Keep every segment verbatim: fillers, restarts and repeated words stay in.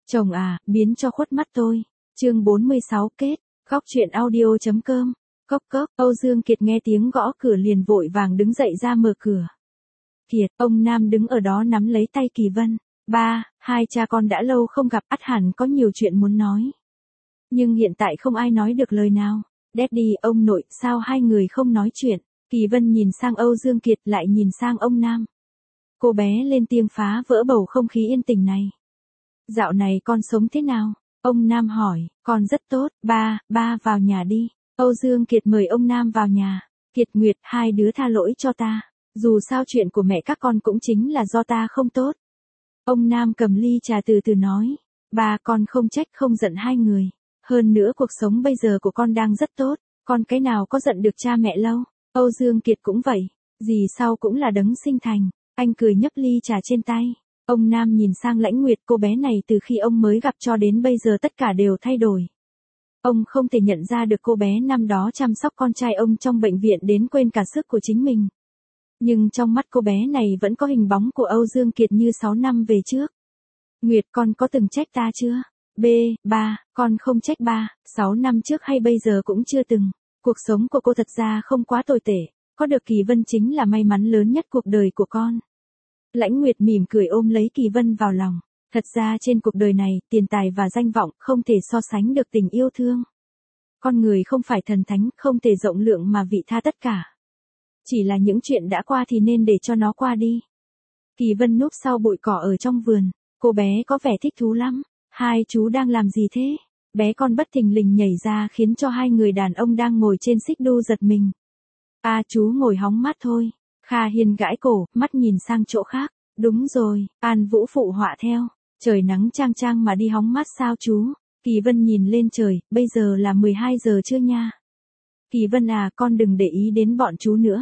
Chồng à, biến cho khuất mắt tôi. Chương bốn mươi sáu kết, khóc chuyện audio.com. Cốc cốc, Âu Dương Kiệt nghe tiếng gõ cửa liền vội vàng đứng dậy ra mở cửa. Kiệt, ông Nam đứng ở đó nắm lấy tay Kỳ Vân. Ba, hai cha con đã lâu không gặp, ắt hẳn có nhiều chuyện muốn nói. Nhưng hiện tại không ai nói được lời nào. Daddy, ông nội, sao hai người không nói chuyện? Kỳ Vân nhìn sang Âu Dương Kiệt lại nhìn sang ông Nam. Cô bé lên tiếng phá vỡ bầu không khí yên tĩnh này. Dạo này con sống thế nào? Ông Nam hỏi, con rất tốt, ba, ba vào nhà đi. Âu Dương Kiệt mời ông Nam vào nhà. Kiệt Nguyệt, hai đứa tha lỗi cho ta. Dù sao chuyện của mẹ các con cũng chính là do ta không tốt. Ông Nam cầm ly trà từ từ nói. Ba, con không trách không giận hai người. Hơn nữa cuộc sống bây giờ của con đang rất tốt. Con cái nào có giận được cha mẹ lâu. Âu Dương Kiệt cũng vậy. Dì sau cũng là đấng sinh thành. Anh cười nhấp ly trà trên tay. Ông Nam nhìn sang Lãnh Nguyệt, cô bé này từ khi ông mới gặp cho đến bây giờ tất cả đều thay đổi. Ông không thể nhận ra được cô bé năm đó chăm sóc con trai ông trong bệnh viện đến quên cả sức của chính mình. Nhưng trong mắt cô bé này vẫn có hình bóng của Âu Dương Kiệt như sáu năm về trước. Nguyệt, con có từng trách ta chưa? B, ba, con không trách ba, sáu năm trước hay bây giờ cũng chưa từng. Cuộc sống của cô thật ra không quá tồi tệ, có được Kỳ Vân chính là may mắn lớn nhất cuộc đời của con. Lãnh Nguyệt mỉm cười ôm lấy Kỳ Vân vào lòng. Thật ra trên cuộc đời này, tiền tài và danh vọng không thể so sánh được tình yêu thương. Con người không phải thần thánh, không thể rộng lượng mà vị tha tất cả. Chỉ là những chuyện đã qua thì nên để cho nó qua đi. Kỳ Vân núp sau bụi cỏ ở trong vườn. Cô bé có vẻ thích thú lắm. Hai chú đang làm gì thế? Bé con bất thình lình nhảy ra khiến cho hai người đàn ông đang ngồi trên xích đu giật mình. À, chú ngồi hóng mát thôi. Kha Hiên gãi cổ, mắt nhìn sang chỗ khác. Đúng rồi, An Vũ phụ họa theo. Trời nắng chang chang mà đi hóng mát sao chú? Kỳ Vân nhìn lên trời, bây giờ là mười hai giờ trưa nha. Kỳ Vân à, con đừng để ý đến bọn chú nữa.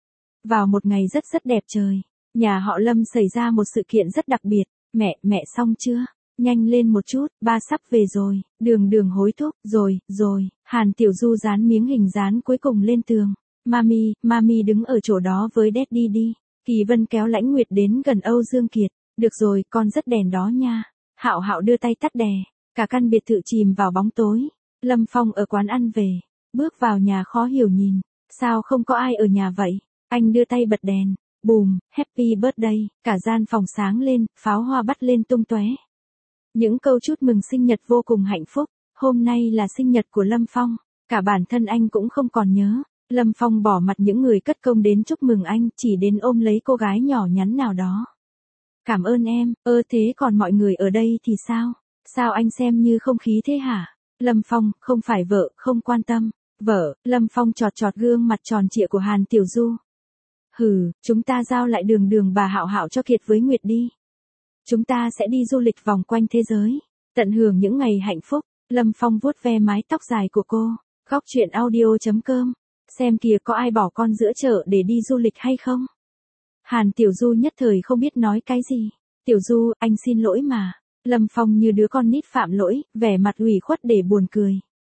Vào một ngày rất rất đẹp trời, nhà họ Lâm xảy ra một sự kiện rất đặc biệt. Mẹ, mẹ xong chưa? Nhanh lên một chút, ba sắp về rồi. Đường Đường hối thúc, rồi, rồi. Hàn Tiểu Du dán miếng hình dán cuối cùng lên tường. Mami, mami đứng ở chỗ đó với Daddy đi. Kỳ Vân kéo Lãnh Nguyệt đến gần Âu Dương Kiệt. Được rồi, con rất đèn đó nha. Hạo Hạo đưa tay tắt đè. Cả căn biệt thự chìm vào bóng tối. Lâm Phong ở quán ăn về. Bước vào nhà khó hiểu nhìn. Sao không có ai ở nhà vậy? Anh đưa tay bật đèn. Bùm, happy birthday. Cả gian phòng sáng lên, pháo hoa bắt lên tung tóe. Những câu chúc mừng sinh nhật vô cùng hạnh phúc. Hôm nay là sinh nhật của Lâm Phong. Cả bản thân anh cũng không còn nhớ. Lâm Phong bỏ mặt những người cất công đến chúc mừng anh, chỉ đến ôm lấy cô gái nhỏ nhắn nào đó. Cảm ơn em, ơ thế còn mọi người ở đây thì sao? Sao anh xem như không khí thế hả? Lâm Phong, không phải vợ, không quan tâm. Vợ, Lâm Phong chọt chọt gương mặt tròn trịa của Hàn Tiểu Du. Hừ, chúng ta giao lại Đường Đường và Hạo Hạo cho Kiệt với Nguyệt đi. Chúng ta sẽ đi du lịch vòng quanh thế giới, tận hưởng những ngày hạnh phúc. Lâm Phong vuốt ve mái tóc dài của cô. Khóc chuyện audio.com. Xem kìa, có ai bỏ con giữa chợ để đi du lịch hay không? Hàn Tiểu Du nhất thời không biết nói cái gì. Tiểu Du, anh xin lỗi mà. Lâm Phong như đứa con nít phạm lỗi, vẻ mặt ủy khuất để buồn cười.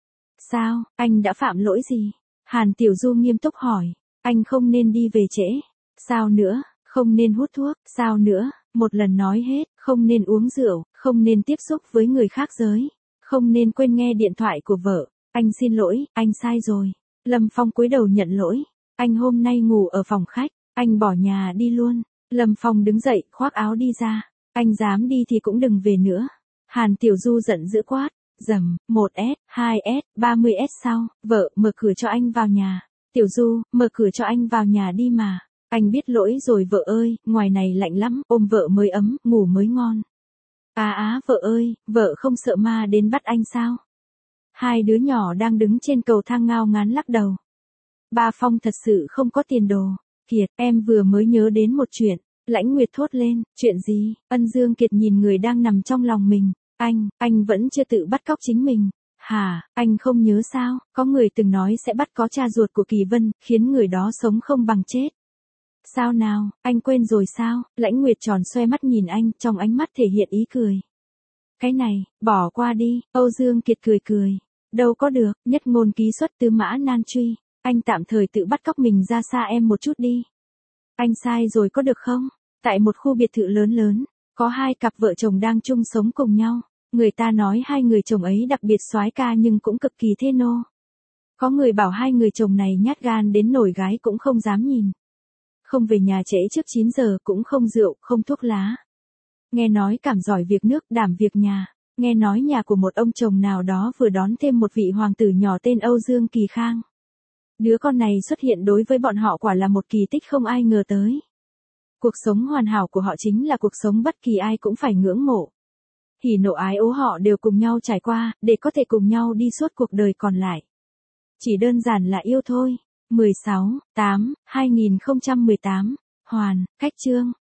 Sao, anh đã phạm lỗi gì? Hàn Tiểu Du nghiêm túc hỏi. Anh không nên đi về trễ. Sao nữa? Không nên hút thuốc. Sao nữa? Một lần nói hết, không nên uống rượu, không nên tiếp xúc với người khác giới, không nên quên nghe điện thoại của vợ. Anh xin lỗi, anh sai rồi. Lâm Phong cúi đầu nhận lỗi. Anh hôm nay ngủ ở phòng khách, anh bỏ nhà đi luôn. Lâm Phong đứng dậy, khoác áo đi ra. Anh dám đi thì cũng đừng về nữa. Hàn Tiểu Du giận dữ quát. Dầm, một S, hai S, ba mươi S sau. Vợ, mở cửa cho anh vào nhà. Tiểu Du, mở cửa cho anh vào nhà đi mà. Anh biết lỗi rồi vợ ơi, ngoài này lạnh lắm, ôm vợ mới ấm, ngủ mới ngon. À á, vợ ơi, vợ không sợ ma đến bắt anh sao? Hai đứa nhỏ đang đứng trên cầu thang ngao ngán lắc đầu. Ba Phong thật sự không có tiền đồ. Kiệt, em vừa mới nhớ đến một chuyện. Lãnh Nguyệt thốt lên, chuyện gì? Ân Dương Kiệt nhìn người đang nằm trong lòng mình. Anh, anh vẫn chưa tự bắt cóc chính mình. Hả, anh không nhớ sao? Có người từng nói sẽ bắt có cha ruột của Kỳ Vân, khiến người đó sống không bằng chết. Sao nào, anh quên rồi sao? Lãnh Nguyệt tròn xoe mắt nhìn anh, trong ánh mắt thể hiện ý cười. Cái này, bỏ qua đi. Âu Dương Kiệt cười cười. Đâu có được, nhất ngôn ký xuất tư mã nan truy. Anh tạm thời tự bắt cóc mình ra xa em một chút đi. Anh sai rồi có được không? Tại một khu biệt thự lớn lớn, có hai cặp vợ chồng đang chung sống cùng nhau. Người ta nói hai người chồng ấy đặc biệt soái ca nhưng cũng cực kỳ thê nô. Có người bảo hai người chồng này nhát gan đến nổi gái cũng không dám nhìn. Không về nhà trễ trước chín giờ, cũng không rượu, không thuốc lá. Nghe nói cảm giỏi việc nước, đảm việc nhà. Nghe nói nhà của một ông chồng nào đó vừa đón thêm một vị hoàng tử nhỏ tên Âu Dương Kỳ Khang. Đứa con này xuất hiện đối với bọn họ quả là một kỳ tích không ai ngờ tới. Cuộc sống hoàn hảo của họ chính là cuộc sống bất kỳ ai cũng phải ngưỡng mộ. Hỉ nộ ái ố họ đều cùng nhau trải qua, để có thể cùng nhau đi suốt cuộc đời còn lại. Chỉ đơn giản là yêu thôi. mười sáu, tám, hai nghìn không trăm mười tám, Hoàn, Cách Chương.